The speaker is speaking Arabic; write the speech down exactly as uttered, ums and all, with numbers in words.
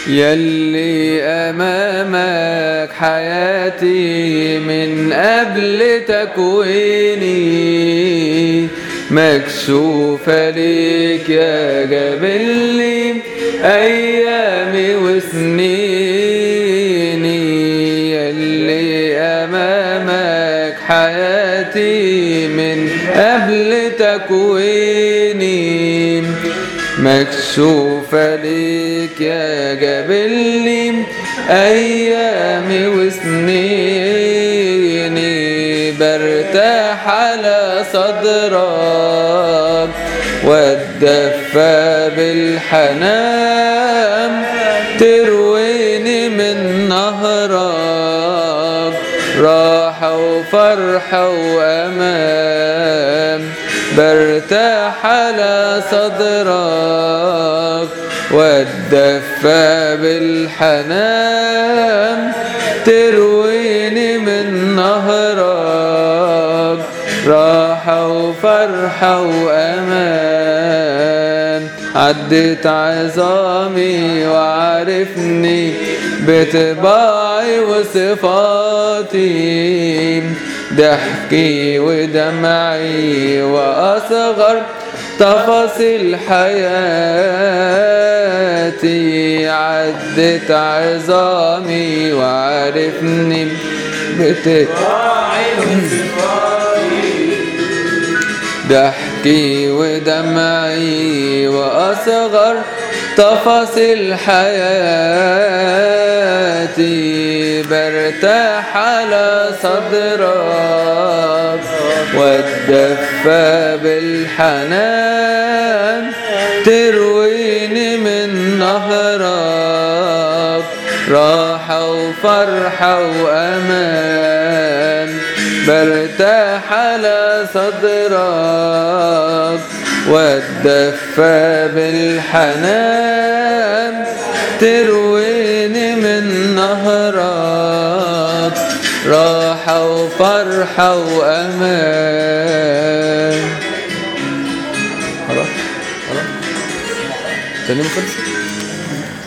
يلي أمامك حياتي من قبل تكويني، مكشوفة ليك يا جابلي أيامي وسنيني. يلي أمامك حياتي من قبل تكويني، مكشوفة ليك يا جابلي أيامي وسنيني. برتاح على صدرك واتدفى بالحنان، ترويني من نهرك راحة وفرحة وأمان. برتاح على صدرك واتدفى بالحنان، ترويني من نهرك راحة وفرحة وأمان. عدت عظامي وعرفني بطباعي وصفاتي، ضحكي ودمعي وأصغر تفاصيل حياتي. عدت عظامي وعرفني بطباعي وصفاتي، ضحكي ودمعي وأصغر تفاصيل حياتي. برتاح على صدرك واتدفى بالحنان، ترويني من نهرك راحة وفرحة وأمان. برتاح على صدرك واتدفى بالحنان، ترويني من نهرك راحة وفرحة وأمان. خلاص خلاص تاني ما خلص.